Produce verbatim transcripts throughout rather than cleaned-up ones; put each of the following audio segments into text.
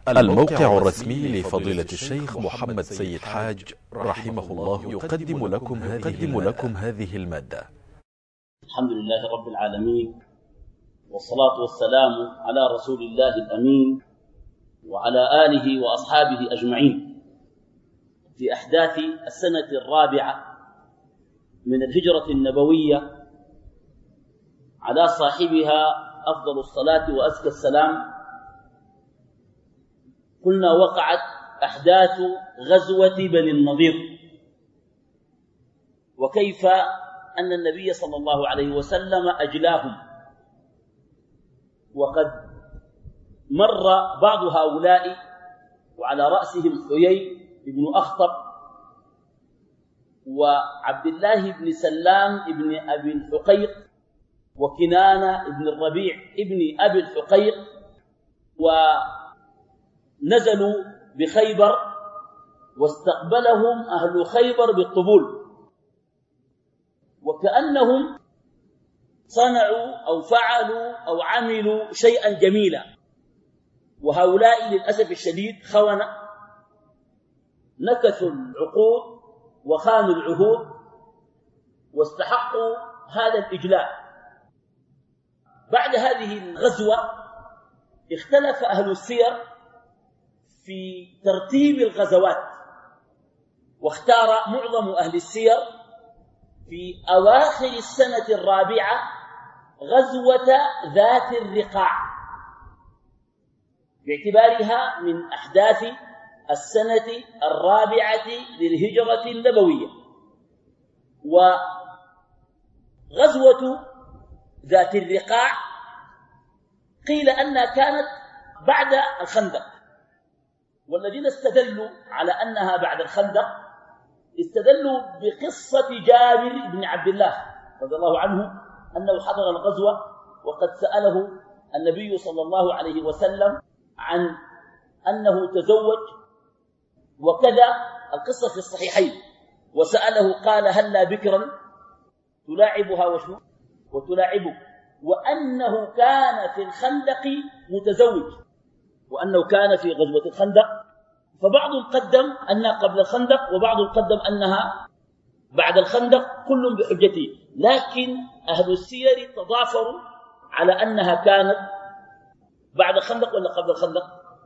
الموقع الرسمي لفضيلة الشيخ محمد سيد حاج رحمه الله يقدم لكم هذه, لكم هذه المادة. الحمد لله رب العالمين، والصلاة والسلام على رسول الله الأمين وعلى آله وأصحابه أجمعين. في أحداث السنة الرابعة من الهجرة النبوية على صاحبها أفضل الصلاة وأزكى السلام، قلنا وقعت أحداث غزوة بني النضير، وكيف أن النبي صلى الله عليه وسلم أجلاهم، وقد مر بعض هؤلاء وعلى رأسهم حيي بن أخطب وعبد الله بن سلام بن أبي الحقيق وكنانة بن الربيع بن أبي الحقيق، ونزلوا بخيبر واستقبلهم أهل خيبر بالقبول، وكأنهم صنعوا أو فعلوا أو عملوا شيئا جميلا، وهؤلاء للأسف الشديد خونة نكثوا العقود وخانوا العهود واستحقوا هذا الإجلاء. بعد هذه الغزوة اختلف أهل السير في ترتيب الغزوات، واختار معظم أهل السير في أواخر السنة الرابعة غزوة ذات الرقاع، باعتبارها من أحداث السنة الرابعة للهجرة النبوية. وغزوة ذات الرقاع قيل أنها كانت بعد الخندق، والذين استدلوا على أنها بعد الخندق استدلوا بقصة جابر بن عبد الله رضي الله عنه أنه حضر الغزوة وقد سأله النبي صلى الله عليه وسلم عن أنه تزوج، وكذا القصة في الصحيحين، وسأله قال هلا بكرا تلاعبها وشو وتلاعبك، وأنه كان في الخندق متزوج، وأنه كان في غزوة الخندق. فبعضهم قدم أنها قبل الخندق وبعضهم قدم أنها بعد الخندق، كل بحجته، لكن أهل السير تضافروا على أنها كانت بعد الخندق ولا قبل الخندق.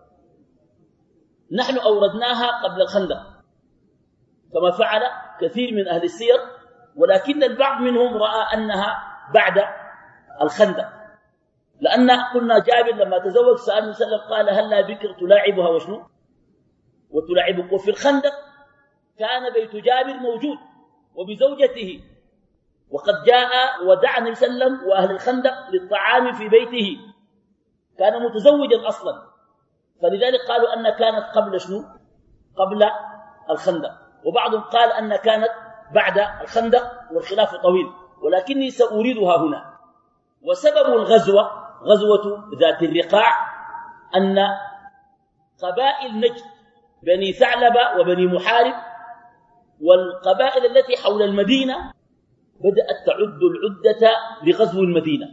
نحن أوردناها قبل الخندق كما فعل كثير من أهل السير، ولكن البعض منهم رأى أنها بعد الخندق، لأن قلنا جابر لما تزوج سأل النبي صلى الله عليه وسلم قال هلا بكر تلاعبها وشنو وتلاعبك. وفي الخندق كان بيت جابر موجود وبزوجته، وقد جاء ودعا النبي صلى الله عليه وسلم وأهل الخندق للطعام في بيته، كان متزوجا أصلا، فلذلك قالوا أن كانت قبل شنو قبل الخندق. وبعضهم قال أن كانت بعد الخندق، والخلاف طويل، ولكني سأوردها هنا. وسبب الغزوة غزوة ذات الرقاع أن قبائل نجد بني ثعلبة وبني محارب والقبائل التي حول المدينة بدأت تعد العدة لغزو المدينة،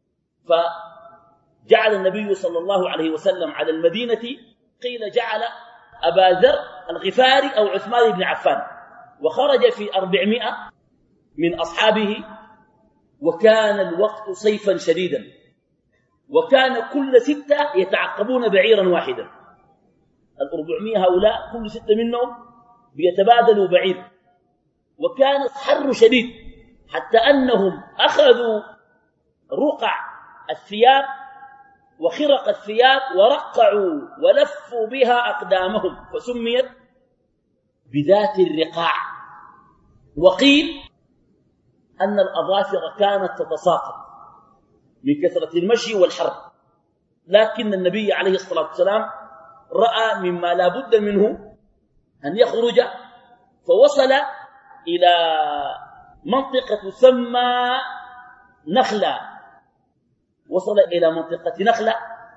فجعل النبي صلى الله عليه وسلم على المدينة قيل جعل أبا ذر الغفاري أو عثمان بن عفان، وخرج في أربعمائة من أصحابه، وكان الوقت صيفا شديدا، وكان كل ستة يتعقبون بعيرا واحدا. الأربعمائة هؤلاء كل ستة منهم بيتبادلوا بعير، وكان حر شديد حتى أنهم أخذوا رقع الثياب وخرق الثياب ورقعوا ولفوا بها أقدامهم، فسميت بذات الرقاع. وقيل أن الأظافر كانت تتساقط من كثرة المشي والحر، لكن النبي عليه الصلاة والسلام رأى مما لا بد منه أن يخرج، فوصل إلى منطقة تسمى نخلة، وصل إلى منطقة نخلة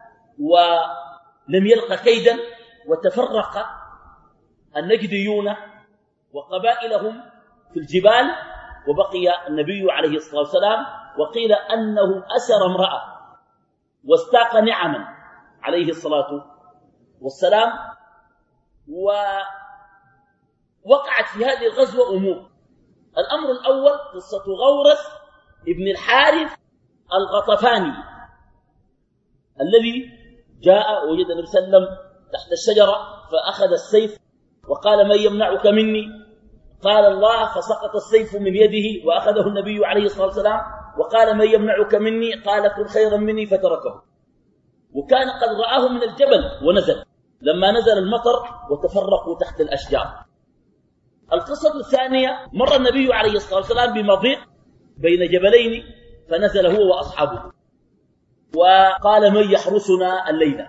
ولم يلق كيدا، وتفرق النجديون وقبائلهم في الجبال، وبقي النبي عليه الصلاة والسلام. وقيل أنه أسر امرأة واستاق نعما عليه الصلاة والسلام. ووقعت في هذه الغزوة أمور. الأمر الأول قصة غورث ابن الحارث الغطفاني الذي جاء وجد النبي صلى الله عليه وسلم تحت الشجرة فأخذ السيف وقال من يمنعك مني؟ قال الله، فسقط السيف من يده وأخذه النبي عليه الصلاة والسلام وقال من يمنعك مني؟ قال كن خيرا مني، فتركه. وكان قد رآه من الجبل ونزل لما نزل المطر وتفرقوا تحت الأشجار. القصة الثانية، مر النبي عليه الصلاة والسلام بمضيق بين جبلين فنزل هو وأصحابه وقال من يحرسنا الليلة؟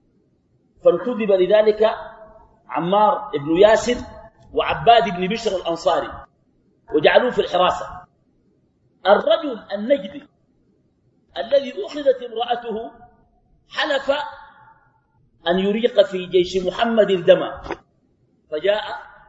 فانتدب لذلك عمار بن ياسر وعباد بن بشر الأنصاري وجعلوه في الحراسة. الرجل النجدي الذي أخذت امرأته حلف أن يريق في جيش محمد الدم، فجاء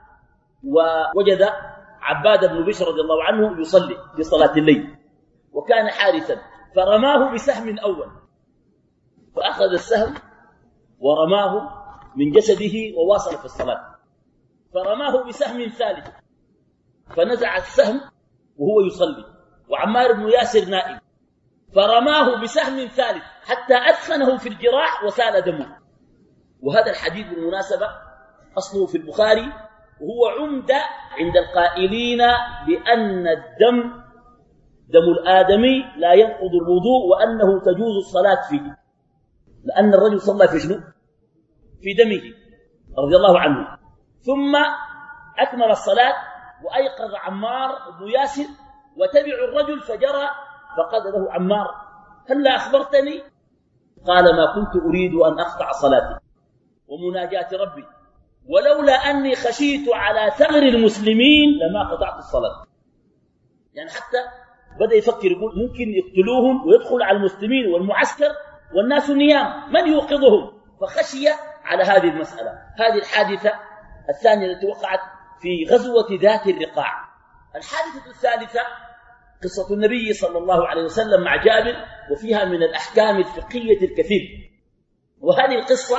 ووجد عباد بن بشر رضي الله عنه يصلي في صلاة الليل وكان حارثا، فرماه بسهم أول، فأخذ السهم ورماه من جسده وواصل في الصلاة، فرماه بسهم ثالث فنزع السهم وهو يصلي وعمار بن ياسر نائم، فرماه بسهم ثالث حتى أدخنه في الجراح وسال دمه. وهذا الحديث بالمناسبة أصله في البخاري، وهو عمدة عند القائلين بأن الدم دم الآدمي لا ينقض الوضوء وأنه تجوز الصلاة فيه، لأن الرجل صلى في شنو؟ في دمه رضي الله عنه. ثم أكمل الصلاة وأيقظ عمار بن ياسر وتبعوا الرجل فجرى، فقال له عمار هلا أخبرتني؟ قال ما كنت أريد أن أقطع صلاتي ومناجاة ربي، ولولا أني خشيت على ثغر المسلمين لما قطعت الصلاة. يعني حتى بدأ يفكر يقول ممكن يقتلوهم ويدخل على المسلمين والمعسكر والناس نيام، من يوقظهم؟ فخشي على هذه المسألة. هذه الحادثة الثانية التي وقعت في غزوة ذات الرقاع. الحادثة الثالثة قصة النبي صلى الله عليه وسلم مع جابر، وفيها من الأحكام الفقهية الكثير. وهذه القصة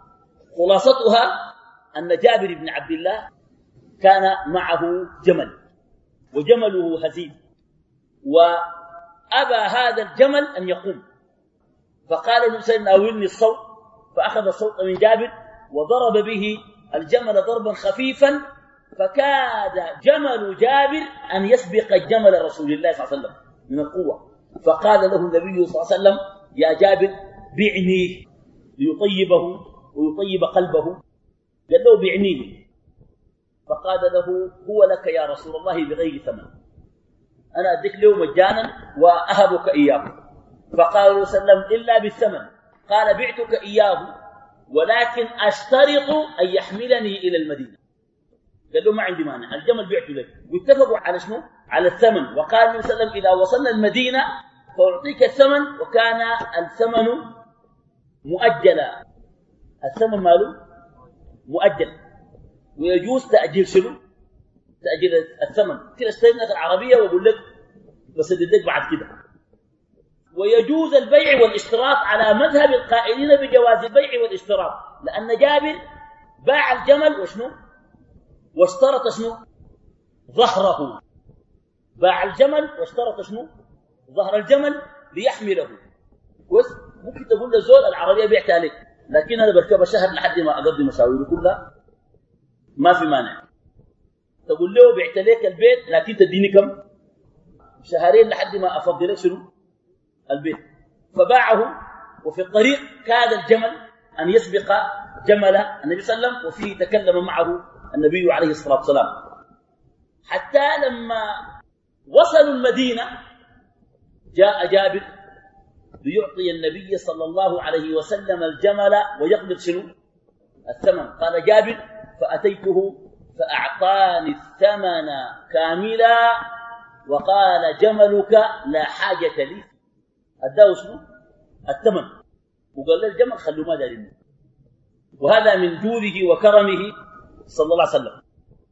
خلاصتها أن جابر بن عبد الله كان معه جمل وجمله هزيل، وأبى هذا الجمل أن يقوم، فقال له سيدنا أولني الصوت، فأخذ الصوت من جابر وضرب به الجمل ضربا خفيفا، فكاد جمل جابر أن يسبق جمل رسول الله صلى الله عليه وسلم من القوة. فقال له النبي صلى الله عليه وسلم يا جابر بعني ليطيبه ويطيب قلبه، قال له بعنيه، فقال له هو لك يا رسول الله بغير ثمن، أنا أديك له مجانا وأهبك إياه. فقال له صلى الله عليه وسلم إلا بالثمن. قال بعتك إياه ولكن أشترط أن يحملني إلى المدينة. قال له ما عندي مانع، الجمل بعته لك. واتفقوا على شنو؟ على الثمن. وقال النبي صلى الله عليه وسلم إذا وصلنا المدينة فأعطيك الثمن، وكان الثمن مؤجلا، الثمن ماله مؤجل، ويجوز تأجيل شنو؟ تأجيل الثمن. كده استلمنا العربية وأقول لك بس اديك بعد كده. ويجوز البيع والاشتراط على مذهب القائلين بجواز البيع والاشتراط، لأن جابر باع الجمل وشنو؟ واشترط شنو؟ ظهره. باع الجمل واشترط شنو؟ ظهر الجمل ليحمله. كويس؟ ممكن تقول للزول العربية بعتها لك، لكن أنا بركبها شهر لحد ما أقضي مشاويري كلها، ما في مانع. تقول له بعت لك البيت لكن تديني كم؟ شهرين لحد ما أفضي لك شنو؟ البيت. فباعه، وفي الطريق كاد الجمل أن يسبق جمل النبي صلى الله عليه وسلم، وفيه تكلم معه النبي عليه الصلاة والسلام، حتى لما وصلوا المدينة جاء جابر ليعطي النبي صلى الله عليه وسلم الجمل ويقبض شنو؟ الثمن. قال جابر فأتيته فأعطاني الثمن كاملا وقال جملك لا حاجة لي. أداه شنو؟ الثمن، وقال له الجمل خلوا ما دارين. وهذا من جوده وكرمه صلى الله عليه وسلم،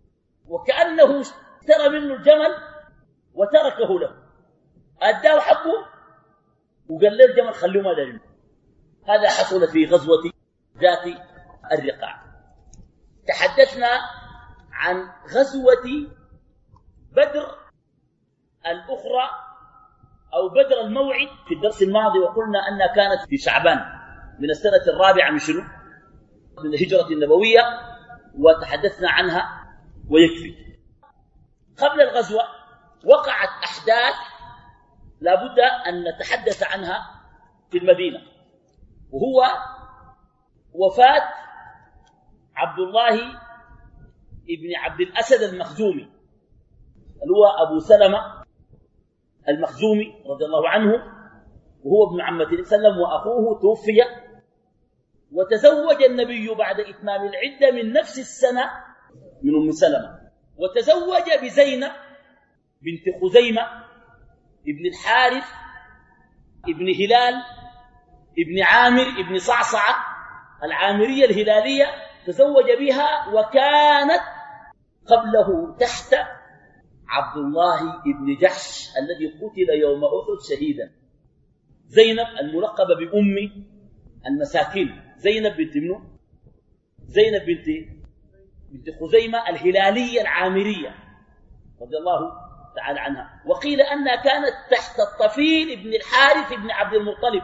وكأنه اشترى منه الجمل وتركه له، أداه حقه وقال له الجمل خلوا ما دارين. هذا حصل في غزوة ذات الرقاع. تحدثنا عن غزوة بدر الأخرى أو بدر الموعد في الدرس الماضي، وقلنا أنها كانت في شعبان من السنة الرابعة من شنو؟ من الهجرة النبوية، وتحدثنا عنها ويكفي. قبل الغزوة وقعت أحداث لابد أن نتحدث عنها في المدينة، وهو وفاة عبد الله ابن عبد الأسد المخزومي، اللي هو أبو سلمة المخزومي رضي الله عنه، وهو ابن عمة النبي صلى الله عليه وسلم، وأخوه توفي، وتزوج النبي بعد إتمام العدة من نفس السنة من أم سلمة، وتزوج بزينب بنت خزيمة ابن الحارث ابن هلال ابن عامر ابن صعصعة العامرية الهلالية، تزوج بها، وكانت قبله تحت عبد الله ابن جحش الذي قتل يوم أحد شهيدا. زينب الملقبة بأم المساكين، زينب بنت منو؟ زينب بنت بنت خزيمة الهلالية العامرية رضي الله تعالى عنها. وقيل أنها كانت تحت الطفيل ابن الحارث ابن عبد المطلب،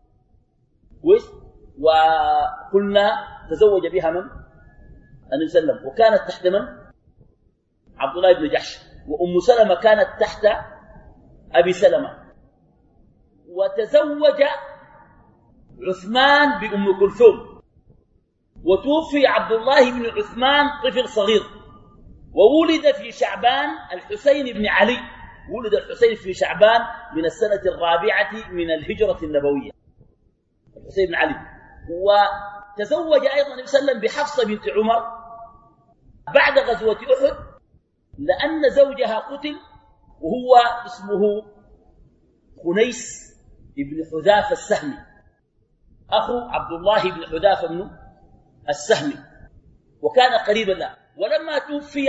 وقلنا تزوج بها من؟ النبي صلى الله عليه وسلم، وكانت تحت من؟ عبد الله بن جحش. وأم سلمة كانت تحت أبي سلمة. وتزوج عثمان بأم كلثوم، وتوفي عبد الله بن عثمان طفل صغير، وولد في شعبان الحسين بن علي، ولد الحسين في شعبان من السنة الرابعة من الهجرة النبوية، الحسين بن علي. وتزوج أيضا النبي صلى الله عليه وسلم بحفصة بنت عمر بعد غزوة أحد، لأن زوجها قتل، وهو اسمه خنيس بن حذافة السهمي، أخو عبد الله بن حذافة بن السهمي، وكان قريبا له. ولما توفي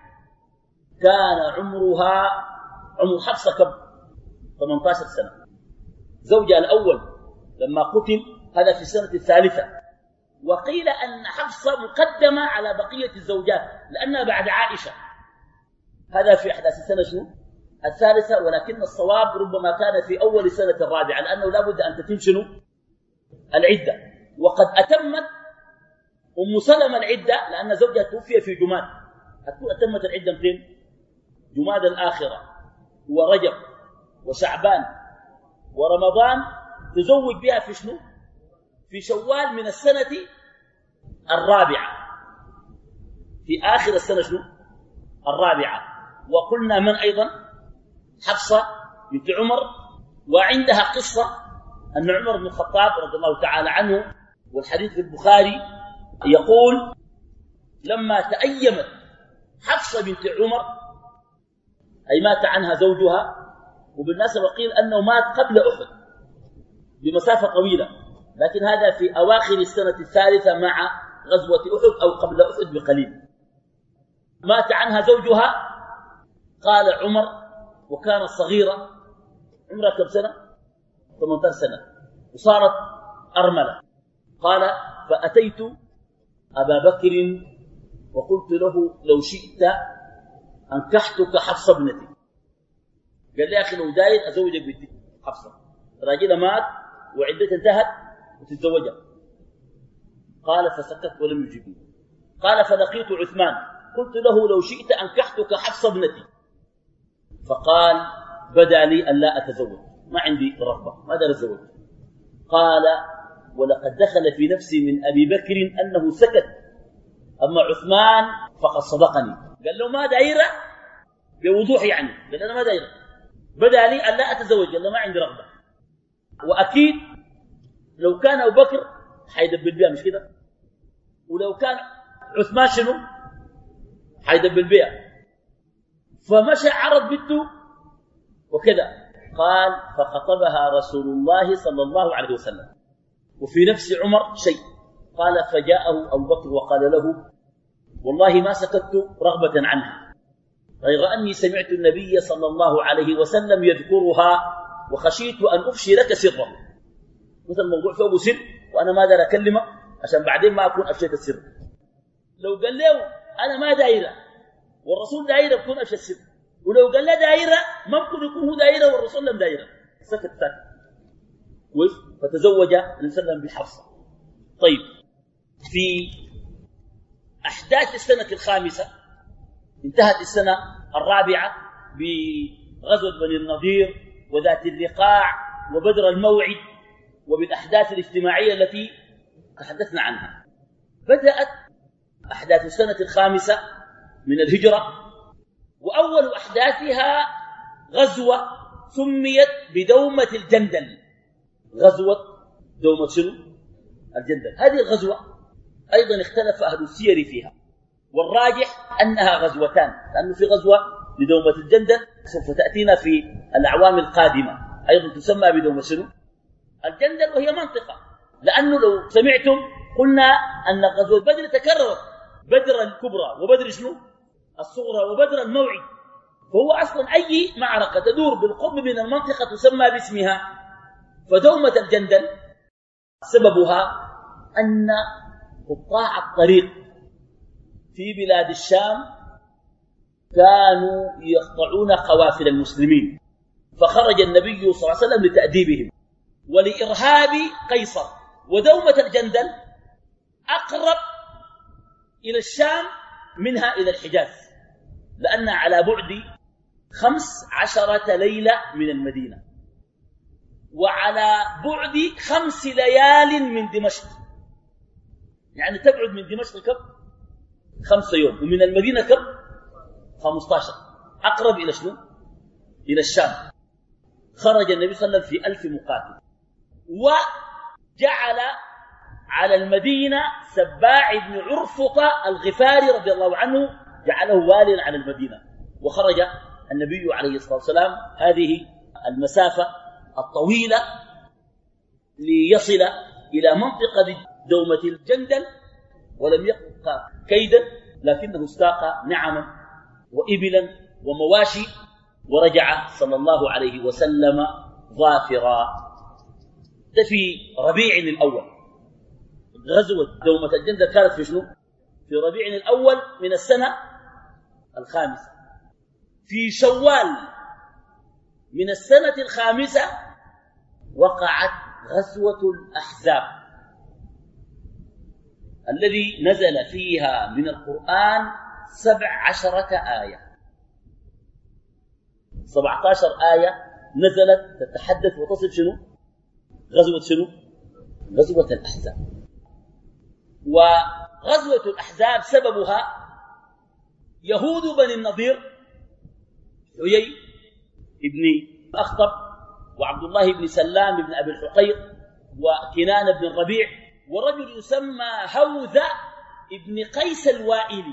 كان عمرها عمر حفصة كم؟ ثمانية عشر سنة. زوجها الأول لما قتل هذا في السنة الثالثة، وقيل أن حفصة مقدمة على بقية الزوجات لأنها بعد عائشة، هذا في أحداث السنة شنو؟ الثالثة، ولكن الصواب ربما كان في أول السنة الرابعة، لأنه لا بد أن تتم شنو؟ العدة. وقد أتمت أم سلمة العدة لأن زوجها توفي في جماد، أتمت العدة متين؟ جماد الآخرة ورجب وشعبان ورمضان، تزوج بها في شنو؟ في شوال من السنة الرابعة، في آخر السنة شنو؟ الرابعة. وقلنا من أيضا؟ حفصة بنت عمر. وعندها قصة أن عمر بن الخطاب رضي الله تعالى عنه، والحديث في البخاري، يقول لما تأيمت حفصة بنت عمر، أي مات عنها زوجها، وبالنسبة قيل أنه مات قبل أحد بمسافة طويلة، لكن هذا في أواخر السنة الثالثة مع غزوة أحد أو قبل أحد بقليل. مات عنها زوجها، قال عمر، وكانت صغيرة، عمرها كم سنة؟ ثمانية عشر سنة، وصارت أرملة. قال فأتيت أبا بكر وقلت له لو شئت أنكحتك حفصة ابنتي. قال لي يا أخي لو داير أزوجك بنتي حفصة، راجلها مات وعدتها انتهت وتتزوجها. قال فسكت ولم يجبني. قال فلقيت عثمان قلت له لو شئت أنكحتك حفصة ابنتي، فقال بدا لي أن لا أتزوج، ما عندي رغبة، ما دار أتزوج. قال ولقد دخل في نفسي من أبي بكر أنه سكت، أما عثمان فقد صدقني. قال له ما دايرة بوضوح، يعني قال أنا ما دايرة، بدا لي أن لا أتزوج، قال له ما عندي رغبة. وأكيد لو كان أبو بكر حيدبل بها، مش كده؟ ولو كان عثمان شنو حيدبل بها. فمشى عرض بنته وكذا. قال فخطبها رسول الله صلى الله عليه وسلم وفي نفس عمر شيء. قال فجاءه أبو بكر وقال له والله ما سكت رغبة عنها، غير أني سمعت النبي صلى الله عليه وسلم يذكرها وخشيت أن أفشي لك سره. مثل الموضوع فوق سر وأنا ما دار أكلمه عشان بعدين ما أكون أفشيت السر. لو قال له أنا ما دايرة والرسول دايرة بكون أفشى السر، ولو قال له دايرة ممكن يكون هو دايرة والرسول لم دايرة، سكت ساكت. فتزوج النبي صلى الله عليه وسلم بحفصة. طيب، في أحداث السنة الخامسة انتهت السنة الرابعة بغزوة بني النضير وذات الرقاع وبدر الموعد وبالأحداث الاجتماعية التي تحدثنا عنها. بدأت أحداث السنة الخامسة من الهجرة، وأول أحداثها غزوة سميت بدومة الجندل. غزوة دومة شنو؟ الجندل. هذه الغزوة أيضا اختلف أهل السير فيها، والراجح أنها غزوتان، لأنه في غزوة لدومة الجندل سوف تأتينا في الأعوام القادمة أيضا تسمى بدومة شنو؟ الجندل، وهي منطقة، لأنه لو سمعتم قلنا أن غزوة بدر تكررت، بدر الكبرى وبدر شنو؟ الصغرى وبدر الموعد، فهو أصلا أي معركة تدور بالقرب من المنطقة تسمى باسمها. فدومة الجندل سببها أن قطاع الطريق في بلاد الشام كانوا يقطعون قوافل المسلمين، فخرج النبي صلى الله عليه وسلم لتأديبهم ولإرهاب قيصر. ودومة الجندل أقرب إلى الشام منها إلى الحجاز، لأنها على بعد خمس عشرة ليلة من المدينة، وعلى بعد خمس ليال من دمشق، يعني تبعد من دمشق كم؟ خمسة يوم، ومن المدينة كم؟ خمسة عشر، أقرب إلى شنو؟ إلى الشام. خرج النبي صلى الله عليه وسلم في ألف مقاتل، وجعل على المدينة سباع بن عرفطة الغفاري رضي الله عنه، جعله واليا على المدينة. وخرج النبي عليه الصلاة والسلام هذه المسافة الطويلة ليصل إلى منطقة دومة الجندل، ولم يقع كيدا، لكنه استاق نعما وإبلا ومواشي، ورجع صلى الله عليه وسلم ظافرا. ده في ربيع الأول. غزوة دومة الجندل كانت في شنو؟ في ربيع الأول من السنة الخامسة. في شوال من السنة الخامسة وقعت غزوة الأحزاب الذي نزل فيها من القرآن سبع عشرة آية، سبعة عشر آية نزلت تتحدث وتصف شنو؟ غزوة شنو؟ غزوة الأحزاب. وغزوة الأحزاب سببها يهود بني النضير، عيي ابن أخطب وعبد الله بن سلام بن أبي الحقيق وكنان بن الربيع ورجل يسمى هوذا ابن قيس الوائلي،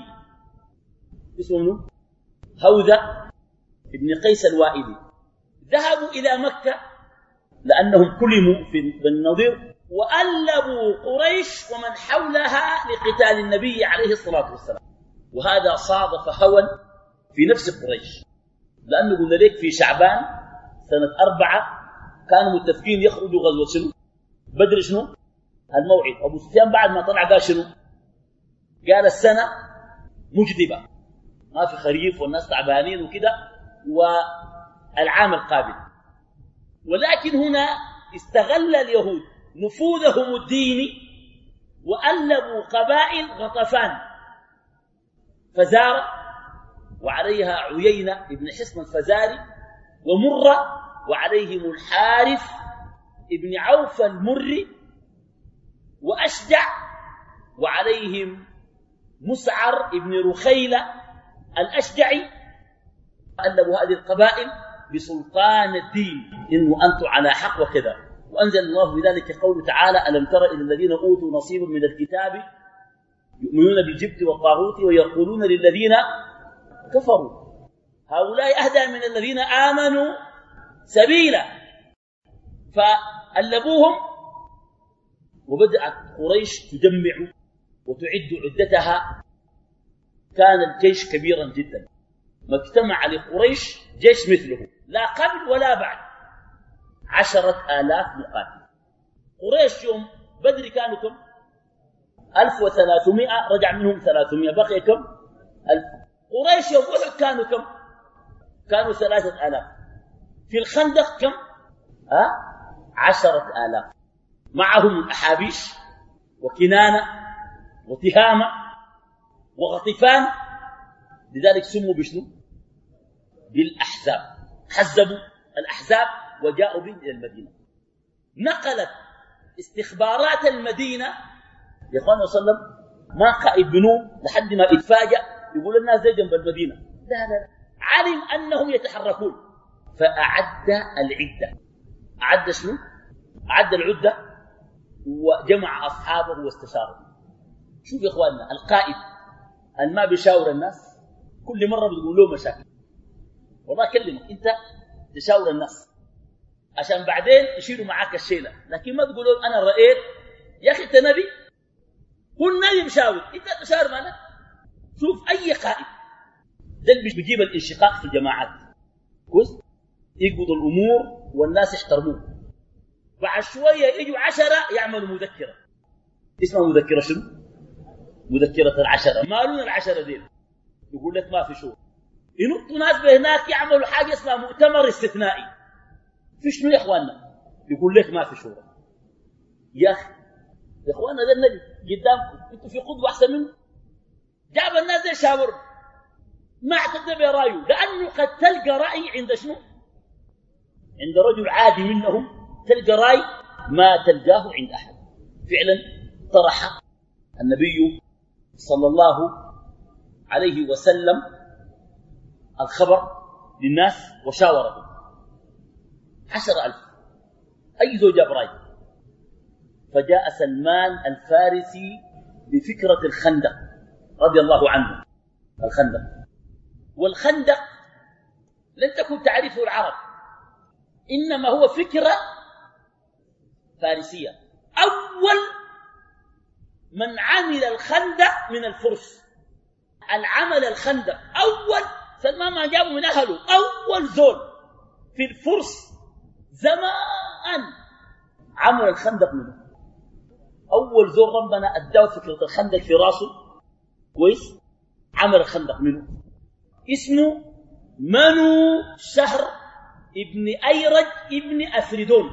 اسمه هوذا ابن قيس الوائلي. ذهبوا إلى مكة لأنهم كلموا في بني النضير، وألبوا قريش ومن حولها لقتال النبي عليه الصلاة والسلام. وهذا صادف هوى في نفس قريش، لأنه قلنا لك في شعبان سنة أربعة كانوا متفقين يخرجوا غزوة شنو؟ بدر شنو؟ الموعد. أبو سفيان بعد ما طلع قال شنو؟ قال السنة مجدبة، ما في خريف والناس تعبانين وكده، والعام القابل. ولكن هنا استغل اليهود نفوذهم الديني وألبوا قبائل غطفان، فزارة وعليها عيينة ابن حصن الفزاري، ومرة وعليهم الحارث ابن عوف المري، وأشجع وعليهم مسعر ابن رخيلة الأشجعي. ألبوا هذه القبائل بسلطان الدين، إنه أنتم على حق وكذا. وأنزل الله بذلك قوله تعالى: ألم تر إلى الذين أوتوا نصيب من الكتاب يؤمنون بالجبت والطاغوت ويقولون للذين كفروا هؤلاء أهدى من الذين آمنوا سبيلا. فألبوهم، وبدأت قريش تجمع وتعد عدتها. كان الجيش كبيرا جدا، ما اجتمع لقريش جيش مثله لا قبل ولا بعد، عشرة آلاف مقاتل. قريش يوم بدر كانوا كم؟ ألف وثلاثمائة رجع منهم ثلاثمائة، بقي كم؟ ألف. قريش يوم أحد كانوا كم؟ كانوا ثلاثة آلاف. في الخندق كم؟ أه؟ عشرة آلاف، معهم الأحابيش وكنانة وتهامة وغطفان. لذلك سموا بشنو؟ بالأحزاب. حزبوا الأحزاب وجاءوا بهم إلى المدينة. نقلت استخبارات المدينة يا أخوانا صلى الله عليه وسلم ما قائد بنوم لحد ما اتفاجأ يقول الناس زي جنب المدينة. لا لا علم أنهم يتحركون فأعد العدة. أعد شنو؟ أعد العدة وجمع أصحابه واستشاره. شوف يا إخواننا القائد أن ما بيشاور الناس كل مرة بتقول له مشاكل. والله أكلمك أنت تشاور الناس عشان بعدين يشيلوا معاك الشيلة، لكن ما تقولوا أنا رأيت. يا أخي أنت نبي، كل نبي مشاور، أنت تشاور مالك. شوف أي قائد ده اللي بيجيب الانشقاق في الجماعات كويس، يقبض الأمور والناس يحترموه. بعد شوية يجوا عشرة يعملوا مذكرة اسمها مذكرة شنو؟ مذكرة العشرة. مالون العشرة دي؟ يقول لك ما في شغل. ينطوا ناس بهناك يعملوا حاجة اسمها مؤتمر استثنائي. في شنو يا اخواننا؟ يقول لك ما في شورى. يا اخي يا اخواننا ده النبي قدامكم، انتوا في قدوة احسن منه. جاب الناس دي شاور ما اعتد برايه، لانه قد تلقى راي عند شنو؟ عند رجل عادي منهم تلقى راي ما تلقاه عند احد. فعلا طرح النبي صلى الله عليه وسلم الخبر للناس وشاورهم. عشر ألف أي زوج جاب راي. فجاء سلمان الفارسي بفكرة الخندق رضي الله عنه. الخندق، والخندق لن تكن تعرفه العرب، إنما هو فكرة فارسية. أول من عمل الخندق من الفرس، العمل الخندق أول سلمان ما جابه من أهله، أول زول في الفرس زمان عمل الخندق منه. أول زول ربنا أداه فكرة الخندق في راسه كويس، عمل الخندق منه. اسمه منو شهر ابن أيرج ابن أفردون،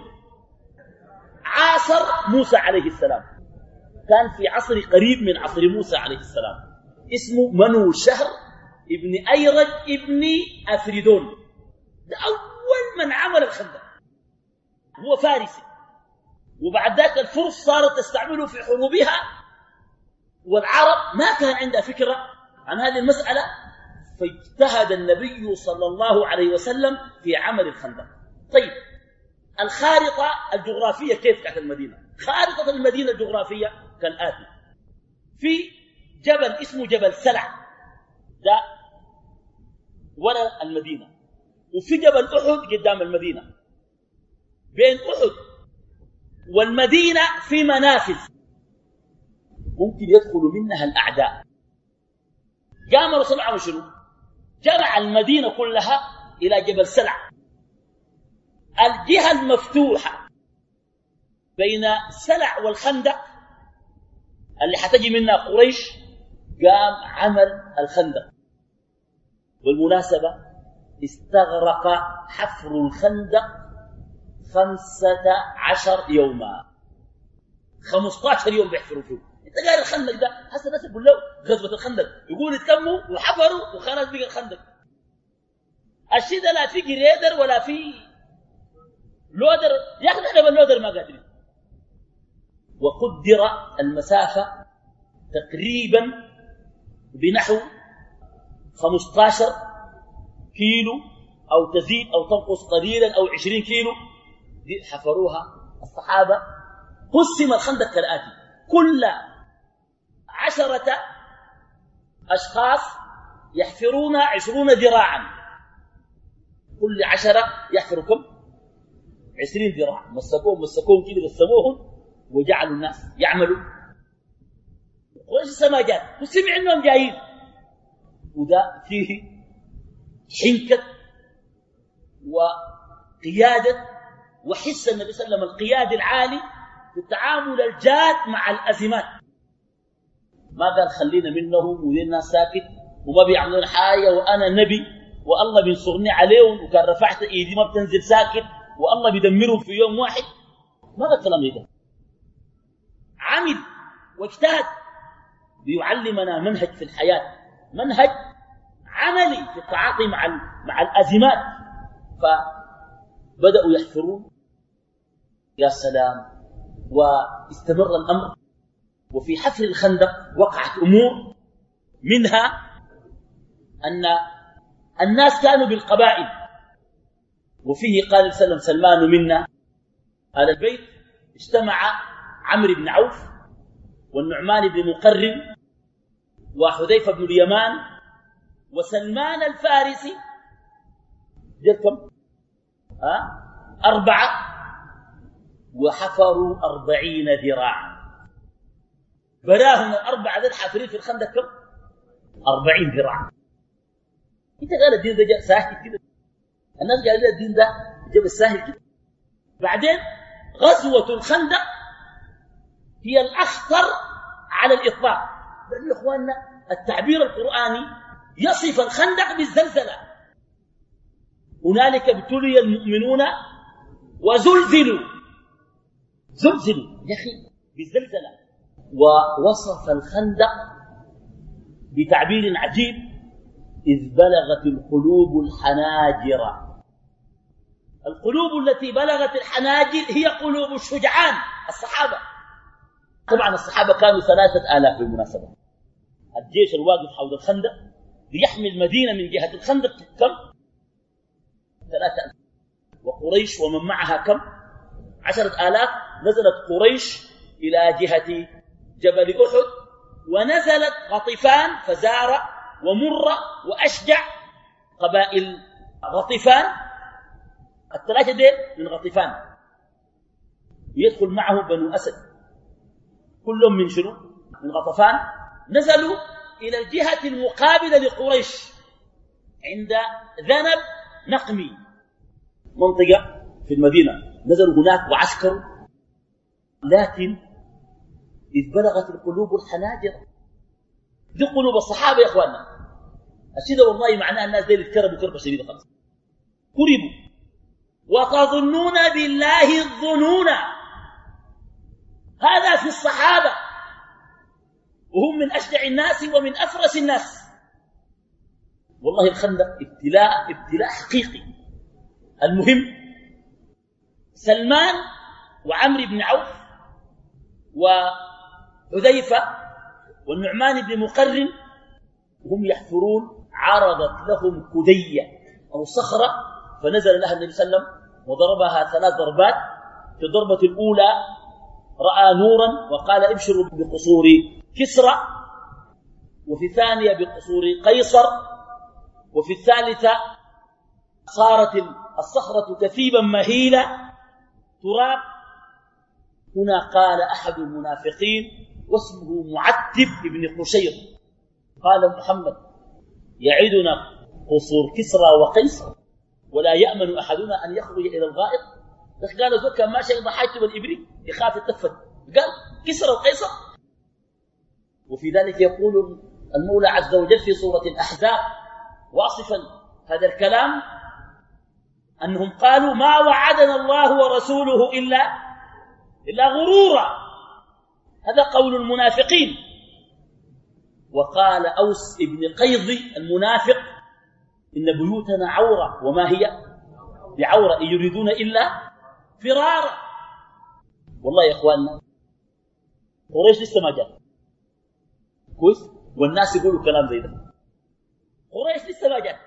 عاصر موسى عليه السلام، كان في عصر قريب من عصر موسى عليه السلام. اسمه منو شهر ابن أيرج ابن أفردون، ده أول من عمل الخندق، هو فارسي. وبعد ذلك الفرس صارت تستعمله في حروبها، والعرب ما كان عندها فكرة عن هذه المسألة، فاجتهد النبي صلى الله عليه وسلم في عمل الخندق. طيب الخارطة الجغرافية كيف كانت المدينة؟ خارطة المدينة الجغرافية كالآتي: في جبل اسمه جبل سلع ده وراء المدينة، وفي جبل أحد قدام المدينة. بين أحد والمدينة في منافذ ممكن يدخل منها الأعداء. قام الرسول عمل شنو؟ جمع المدينة كلها إلى جبل سلع، الجهة المفتوحة بين سلع والخندق اللي حتجي منها قريش. قام عمل الخندق. بالمناسبة استغرق حفر الخندق خمسة عشر يوما، خمسة عشر يوم بيحفروا فيه. انت قال الخندق ده هسه الناس يقول له غزوة الخندق، يقول اتكموا وحفروا وخلاص بقى الخندق. الشيء ده لا في جريدر ولا في لودر، يا اخي احنا باللودر ما قادرين. وقدر المسافة تقريبا بنحو خمسة عشر كيلو أو تزيد أو تنقص قليلا أو عشرين كيلو. دي حفروها الصحابة. قسم الخندق كالآتي: كل عشرة أشخاص يحفرون عشرون ذراعا، كل عشرة يحفروا كم؟ عشرين ذراع. مسكوهم مسكوهم كده قسموهم وجعلوا الناس يعملوا. قريش السماجات وسمع انهم جايين، وده فيه حنكة وقيادة وحس النبي صلى الله عليه وسلم القيادة العالي في التعامل الجاد مع الأزمات. ما قال خلينا منهم ودي الناس ساكت وما بيعملون حاجة وأنا نبي والله بينصرني عليهم وكان رفعت إيدي ما بتنزل ساكت والله بيدمرهم في يوم واحد. ما قال كلام ده، عمل واجتهد ليعلمنا منهج في الحياة، منهج عملي في التعاطي مع مع الأزمات. فبدأوا يحفرون يا سلام، واستمر الأمر. وفي حفر الخندق وقعت أمور، منها أن الناس كانوا بالقبائل، وفيه قال صلى الله عليه وسلم سلمان منا آل البيت. اجتمع عمرو بن عوف والنعمان بن مقرن وحذيفة بن اليمان وسلمان الفارسي، جركم ها أربعة، وحفروا أربعين ذراعا. براهم الأربعة ذي الحافرين في الخندق كم؟ أربعين ذراع. انت قال الدين ده جاء ساهل كده، الناس قالوا الدين ده جاء ساهل كده. بعدين غزوة الخندق هي الأخطر على الإطلاق، لأن إخواننا التعبير القرآني يصف الخندق بالزلزلة. هنالك ابتلي المؤمنون وزلزلوا، زلزلوا يا أخي بالزلزلة. ووصف الخندق بتعبير عجيب: إذ بلغت القلوب الحناجر. القلوب التي بلغت الحناجر هي قلوب الشجعان الصحابة. طبعا الصحابة كانوا ثلاثة آلاف بالمناسبة. الجيش الواقف حول الخندق ليحمي المدينة من جهة الخندق كم؟ ثلاثة آلاف. وقريش ومن معها كم؟ عشرة آلاف. نزلت قريش إلى جهة جبل أحد، ونزلت غطفان فزارة ومرة وأشجع، قبائل غطفان الثلاثة ديل من غطفان، ويدخل معه بنو أسد كلهم من شنو؟ من غطفان. نزلوا إلى الجهة المقابلة لقريش عند ذنب نقمي، منطقة في المدينة. نزلوا هناك وعسكروا، لكن إذ بلغت القلوب الحناجر. دي قلوب الصحابة يا إخواننا. الشيء ده والله معناه الناس دي اتكربوا كربة شديدة خالص، كربوا. وتظنون بالله الظنون، هذا في الصحابة، وهم من أشجع الناس ومن أفرس الناس. والله الخندق ابتلاء ابتلاء حقيقي. المهم سلمان وعمرو بن عوف وحذيفة والنعمان بن مقرن وهم يحفرون، عرضت لهم كدية أو صخرة، فنزل لها النبي صلى الله عليه وسلم وضربها ثلاث ضربات. في الضربة الأولى رأى نورا وقال ابشروا بقصور كسرى، وفي الثانية بقصور قيصر، وفي الثالثة صارت الصخرة كثيبا مهيلة تراب. هنا قال أحد المنافقين واسمه معتب بن قشير، قال محمد يعدنا قصور كسرى وقيصر ولا يأمن أحدنا أن يخرج إلى الغائط. بس قالوا ذو كان ماشي ضحيته بالإبري يخاف التفت، قال كسرى وقيصر. وفي ذلك يقول المولى عز وجل في سورة الأحزاب واصفا هذا الكلام أنهم قالوا ما وعدنا الله ورسوله إلا إلا غرورا. هذا قول المنافقين. وقال أوس ابن قيضي المنافق إن بيوتنا عورة وما هي بعورة إن يريدون إلا فرارا. والله يا إخواننا قريش لسه ما جاء كويس، والناس يقولوا كلام زي ده. قريش لسه ما جاء.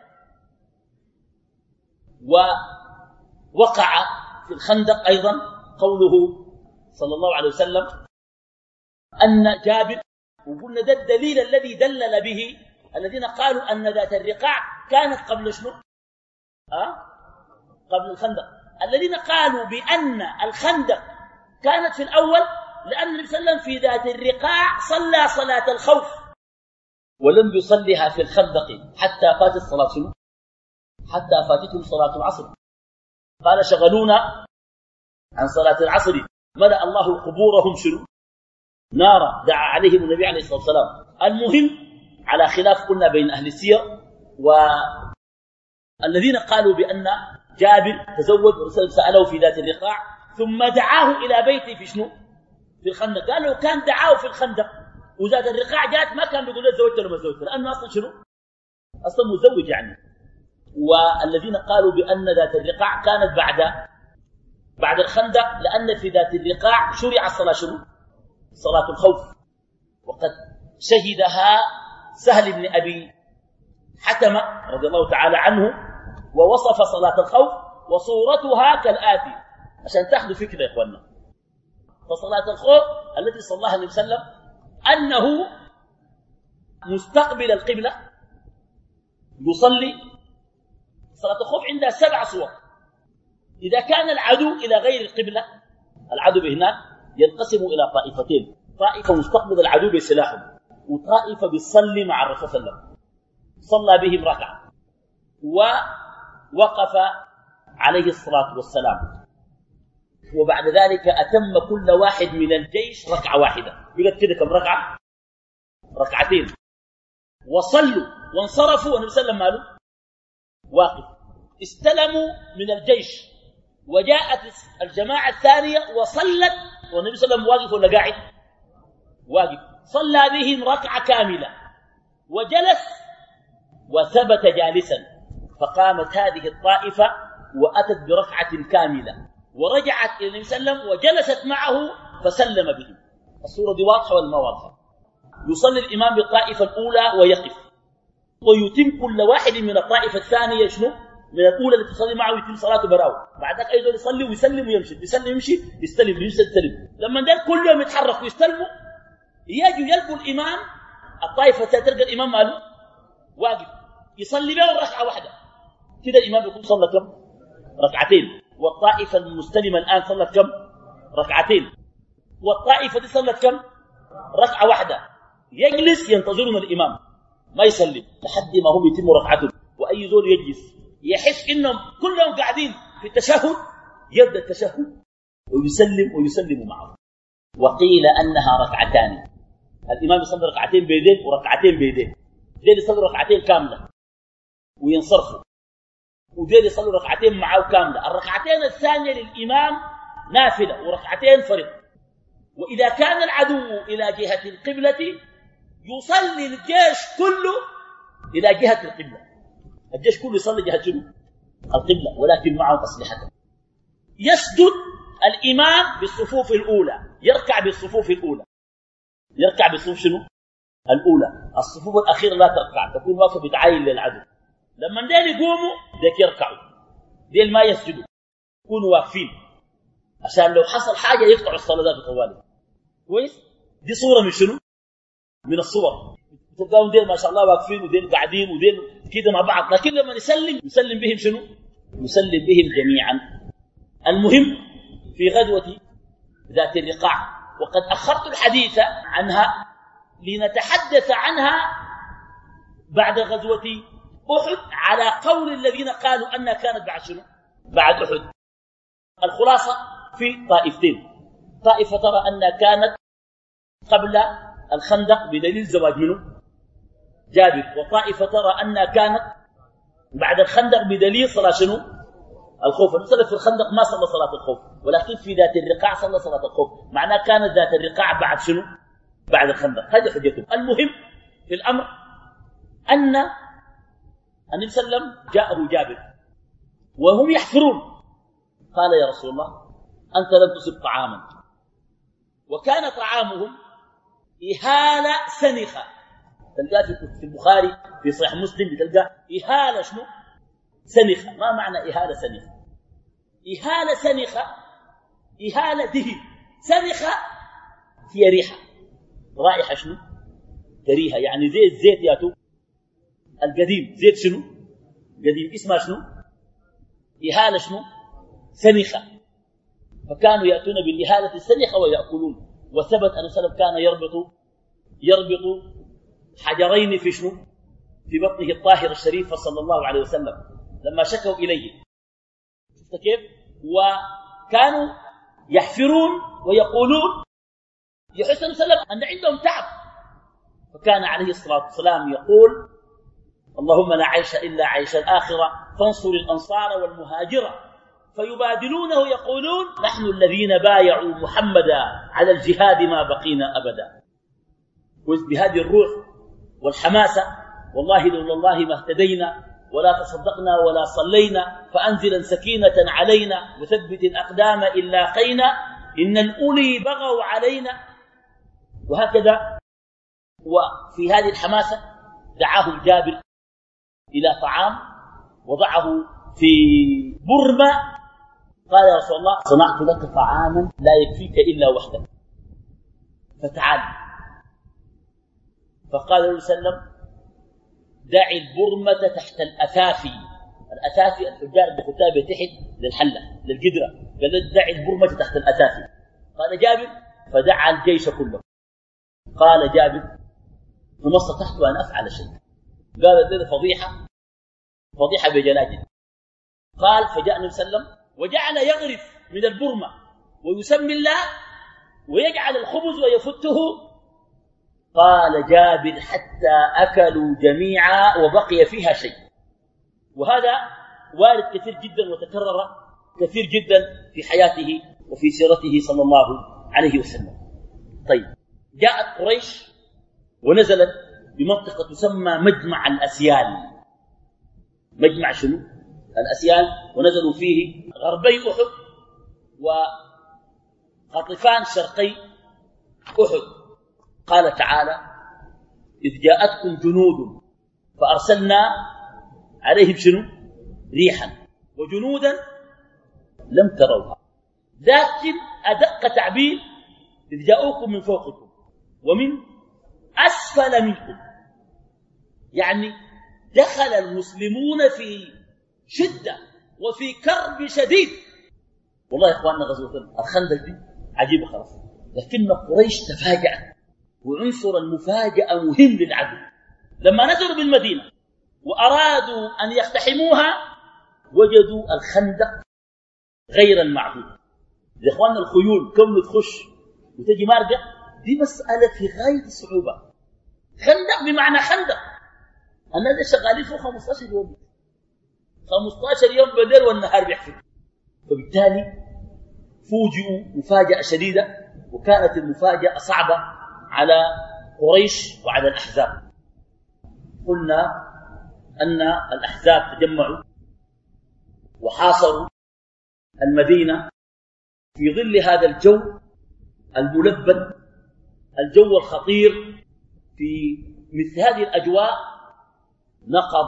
ووقع في الخندق أيضا قوله صلى الله عليه وسلم أن جابر، وقلنا ده الدليل الذي دلل به الذين قالوا أن ذات الرقاع كانت قبل شنو؟ أه؟ قبل الخندق. الذين قالوا بأن الخندق كانت في الأول لأن النبي صلى الله عليه وسلم في ذات الرقاع صلى صلاة الخوف ولم يصليها في الخندق حتى فاتت صلاة شنو؟ حتى فاتتهم صلاة العصر. قال شغلونا عن صلاة العصر، ملأ الله قبورهم شنو؟ نارا دعا عليهم النبي عليه الصلاة والسلام. المهم على خلاف قلنا بين أهل السير، والذين قالوا بأن جابر تزوج ورسول سأله في ذات الرقاع ثم دعاه إلى بيته في شنو؟ في الخندق. قال له كان دعاه في الخندق وذات الرقاع جات ما كان بيقول له زوجت ولا ما زوجت، لأنه أصلا شنو؟ أصلا مزوج يعني. والذين قالوا بأن ذات الرقاع كانت بعد بعد الخندق، لأن في ذات الرقاع شرع الصلاة شنو؟ صلاة الخوف، وقد شهدها سهل بن أبي حتمة رضي الله تعالى عنه، ووصف صلاة الخوف وصورتها كالآتي عشان تاخذوا فكرة يا إخواننا. فصلاة الخوف التي صلاها النبي صلى الله عليه وسلم أنه مستقبل القبلة يصلي. صلاة الخوف عندها سبع صور. إذا كان العدو إلى غير القبلة، العدو هناك ينقسم إلى طائفتين، طائفة مستقبل العدو بسلاحهم وطائفة بيصلي مع الرسول صلى الله عليه وسلم. صلى بهم ركعة ووقف عليه الصلاة والسلام، وبعد ذلك أتم كل واحد من الجيش ركعة واحدة. بقت كده كم ركعة؟ ركعتين. وصلوا وانصرفوا والنبي صلى الله عليه وسلم ماله واقف. استلموا من الجيش وجاءت الجماعة الثانية وصلت والنبي صلى الله عليه وسلم واقف ولا قاعد؟ واقف. صلى بهم ركعة كاملة وجلس وثبت جالسا، فقامت هذه الطائفة وأتت بركعة كاملة ورجعت إلى النبي صلى الله عليه وسلم وجلست معه فسلم بهم. الصورة دي واضحة ولا ما واضحة؟ يصلي الإمام بالطائفة الأولى ويقف ويتم كل واحد من الطائفة الثانية شنو؟ من الأولى اللي تصلي معه يتم صلاته براو. بعد ذلك أيضا يصلي ويسلم ويمشي، يسلم يمشي يستلم يستلم. لما ده كل يوم يتحرك ويستلموا يجوا يلقوا الإمام، الطائفة تلقى الإمام ماله واقف يصلي بها ركعة واحدة. كده الإمام يكون صلى كم؟ ركعتين. والطائفة المستلمة الآن صلت كم؟ ركعتين. والطائفة دي صلت كم؟ ركعة واحدة. يجلس ينتظرون الإمام ما يسلم لحد ما هم يتموا ركعتهم. وأي زول يجلس يحس إنهم كلهم قاعدين في التشهد يبدأ التشهد ويسلم ويسلم معه. وقيل أنها ركعتان، الإمام يصلي ركعتين بيدين وركعتين بيدين، ديل يصلي ركعتين كاملة وينصرفوا، وديل يصلي ركعتين معه كاملة. الركعتين الثانية للإمام نافلة وركعتين فرض. وإذا كان العدو إلى جهة القبلة يصلي الجيش كله إلى جهة القبلة، الجيش كله يصلي جهة شنو؟ القبلة، ولكن معه أسلحته. يسجد الإمام بالصفوف الأولى، يركع بالصفوف الأولى، يركع بالصفوف شنو؟ الأولى. الصفوف الأخيرة لا تركع، تكون واقفة بتعاين للعدو. لما ديل يقوموا ديك يركعوا، ديل ما يسجدوا، يكونوا واقفين عشان لو حصل حاجة يقطعوا الصلاة ذات طوالي. كويس؟ دي صورة من شنو؟ من الصور. تلقاهم ديل ما شاء الله واقفين وديل قاعدين وديل كده مع بعض، لكن لما يسلم يسلم بهم شنو؟ يسلم بهم جميعا. المهم في غزوة ذات الرقاع، وقد أخرت الحديث عنها لنتحدث عنها بعد غزوة أحد على قول الذين قالوا أنها كانت بعد شنو؟ بعد أحد. الخلاصة في طائفتين، طائفة ترى أنها كانت قبل الخندق بدليل زواج منه جابر، وطائفة ترى أنها كانت بعد الخندق بدليل صلاة شنو؟ الخوف. المسألة في الخندق ما صلى صلاة الخوف، ولكن في ذات الرقاع صلى صلاة الخوف، معناه كانت ذات الرقاع بعد شنو؟ بعد الخندق. هذه حجتهم. المهم في الأمر أن النبي صلى الله عليه وسلم جاءه جابر وهم يحفرون، قال يا رسول الله أنت لم تصب طعاما، وكان طعامهم إهالة سنخة. تلقى في البخاري في صحيح مسلم بتلقى إهالة شنو؟ سنخة. ما معنى إهالة سنخة؟ إهالة سنخة، إهالة دهي، سنخة هي ريحة، رائحة شنو؟ كريهة، يعني زي الزيت ياتو القديم، زيت شنو؟ قديم، اسمها شنو؟ إهالة شنو؟ سنخة. فكانوا يأتون بالإهالة السنخة ويأكلون. وثبت أن سلف كان يربط يربط حجرين في شنو؟ في بطنه الطاهر الشريف صلى الله عليه وسلم لما شكوا إليه. شفت كيف؟ وكانوا يحفرون ويقولون يحس النبي صلى الله عليه وسلم أن عندهم تعب، فكان عليه الصلاة والسلام يقول اللهم لا عيش إلا عيش الآخرة فانصر الأنصار والمهاجرة، فيبادلونه يقولون نحن الذين بايعوا محمدا على الجهاد ما بقينا أبدا. بهذه الروح والحماسة والله لولا الله ما اهتدينا ولا تصدقنا ولا صلينا، فأنزلا سكينة علينا وثبت الأقدام إن لاقينا إن الأولي بغوا علينا. وهكذا وفي هذه الحماسة دعاهم جابر إلى طعام وضعه في برمة، قال يا رسول الله صنعت لك طعاما لا يكفيك إلا وحدك فتعال. فقال له وسلم دع البرمة تحت الأثافي، الأثافي الحجار بختابة تحت للحلة للقدرة، قال له دع البرمة تحت الأثافي. قال جابر فدعا الجيش كله. قال جابر فما استطعت أن أفعل شيء، قال ذلك فضيحة فضيحة بجلاجل. قال فجاء النبي صلى الله عليه وسلم وجعل يغرف من البرمة ويسمي الله ويجعل الخبز ويفته. قال جابر حتى أكلوا جميعا وبقي فيها شيء. وهذا وارد كثير جدا وتكرر كثير جدا في حياته وفي سيرته صلى الله عليه وسلم. طيب جاءت قريش ونزلت بمنطقة تسمى مجمع الأسيال. مجمع شنو؟ الأسيال، ونزلوا فيه غربي أحد وقطفان شرقي أحد. قال تعالى إذ جاءتكم جنود فأرسلنا عليهم شنو؟ ريحا وجنودا لم تروها. لكن أدق تعبير إذ جاءوكم من فوقكم ومن أسفل منكم، يعني دخل المسلمون في شدة وفي كرب شديد. والله يا إخواننا غزوة الخندق دي عجيبة خلاص، لكن قريش تفاجأت، وعنصر المفاجأة مهم للعدو. لما نزلوا بالمدينة وأرادوا أن يقتحموها وجدوا الخندق غير المعهود. يا إخواننا الخيول كم تخش وتجي مارجة دي مسألة في غاية الصعوبة. خندق بمعنى خندق، الناس شغالين فوق خمسة عشر يوم، خمسة عشر يوم بالليل والنهار بيحفظ. فبالتالي فوجئوا مفاجأة شديدة، وكانت المفاجأة صعبة على قريش وعلى الأحزاب. قلنا أن الأحزاب تجمعوا وحاصروا المدينة في ظل هذا الجو الملبد، الجو الخطير. في مثل هذه الأجواء نقض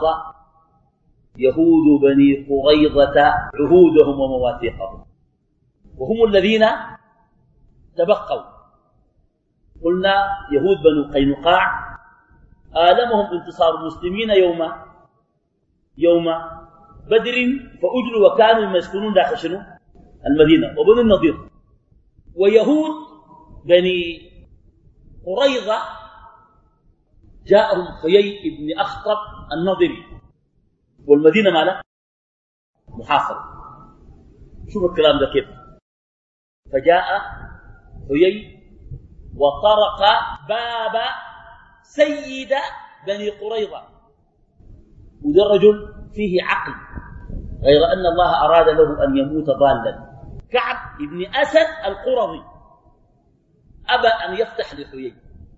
يهود بني قريظة عهودهم ومواثيقهم، وهم الذين تبقوا. قلنا يهود بنو قينقاع آلمهم انتصار المسلمين يوم يوم بدر فأجلوا وكانوا يسكنون داخل شنو؟ المدينة. وبنو النضير ويهود بني قريظة جاءهم حيي بن أخطب النضري، والمدينة مالها محاصرة. شوف الكلام ده كيف. فجاء حيي وطرق باب سيد بني قريظة، وده الرجل فيه عقل، غير أن الله أراد له أن يموت ضالا. كعب بن أسد القرظي أبى أن يفتح لحيي،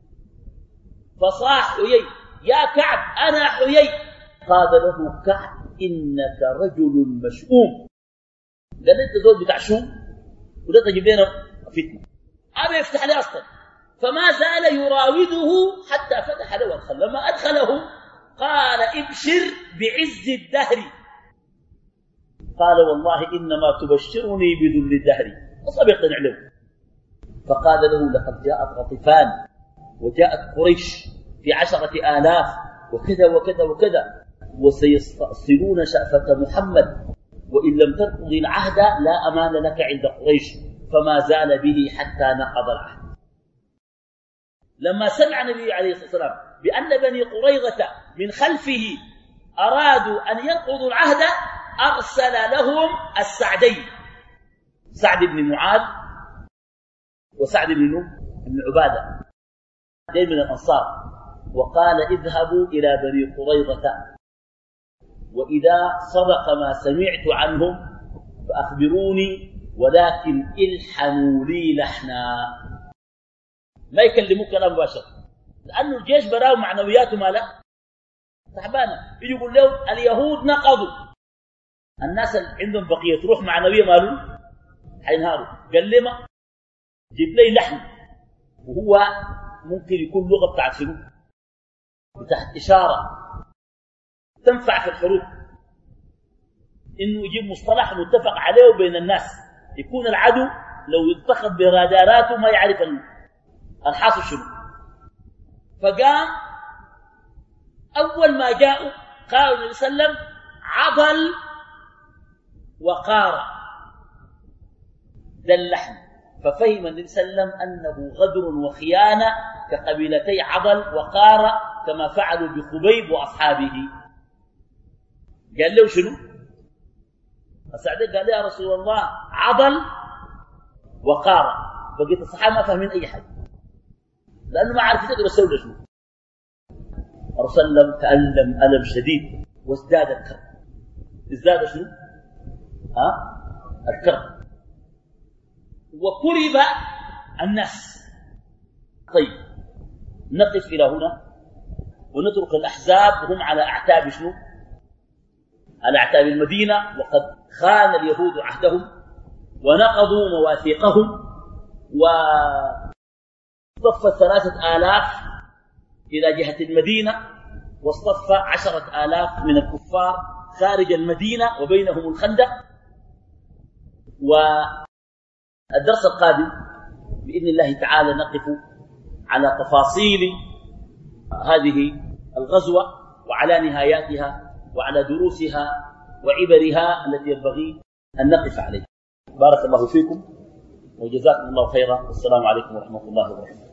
فصاح حيي يا كعب أنا حيي. قال له كعب إنك رجل مشؤوم، قال أنت زول بتاع شوم وده تجيب لنا فتنة. أبى يفتح لي أصلا، فما زال يراوده حتى فتح له الخل. لما أدخله قال ابشر بعز الدهر. قال والله إنما تبشرني بذل الدهر، أصلا يقتنع له. فقال له لقد جاءت غطفان وجاءت قريش في عشرة آلاف وكذا وكذا وكذا، وسيستأصلون شأفة محمد، وإن لم تنقض العهد لا أمان لك عند قريش. فما زال به حتى نقض العهد. لما سمع النبي عليه الصلاة والسلام بأن بني قريظة من خلفه أرادوا أن ينقضوا العهد أرسل لهم السعدين، سعد بن معاذ وسعد بن بن عبادة دين من الأنصار، وقال اذهبوا إلى بني قريظة وإذا صدق ما سمعت عنهم فأخبروني ولكن الحنوا لي لحنا. ما يكلموك كلام مباشر، لأنه الجيش براو معنوياته ما له تعبانة. يجي يقول له اليهود نقضوا، الناس اللي عندهم بقية روح معنوية مالهم حينهاروا. قال لي ما جيب لي لحن، وهو ممكن يكون لغة بتاعت شنو؟ بتاعت إشارة تنفع في الحروب، إنه يجيب مصطلح متفق عليه بين الناس، يكون العدو لو يتخذ براداراته ما يعرف الحاصل شنو. فقام أول ما جاءوا قالوا النبي صلى الله عليه وسلم عضل وقار، ده اللحن. ففهم النبي صلى الله عليه وسلم أنه غدر وخيانة كقبيلتي عضل وقار كما فعلوا بخبيب وأصحابه. قال له شنو؟ السعدي قال له يا رسول الله عضل وقار. بقيت الصحابة ما فاهمين أي حاجة لأنه ما عارف يقدر يسوي شنو. الرسول صلى الله عليه وسلم تألم ألم شديد وازداد الكرب. ازداد شنو؟ ها؟ الكرب وكرب الناس. طيب نقف إلى هنا ونترك الأحزاب وهم على أعتاب شنو؟ على أعتاب المدينة، وقد خان اليهود عهدهم ونقضوا مواثيقهم، واصطف ثلاثة آلاف إلى جهة المدينة، واصطف عشرة آلاف من الكفار خارج المدينة وبينهم الخندق. والدرس القادم بإذن الله تعالى نقف على تفاصيل هذه الغزوة وعلى نهاياتها وعلى دروسها وعبرها التي ينبغي أن نقف عليها. بارك الله فيكم وجزاكم الله خيرا، والسلام عليكم ورحمة الله وبركاته.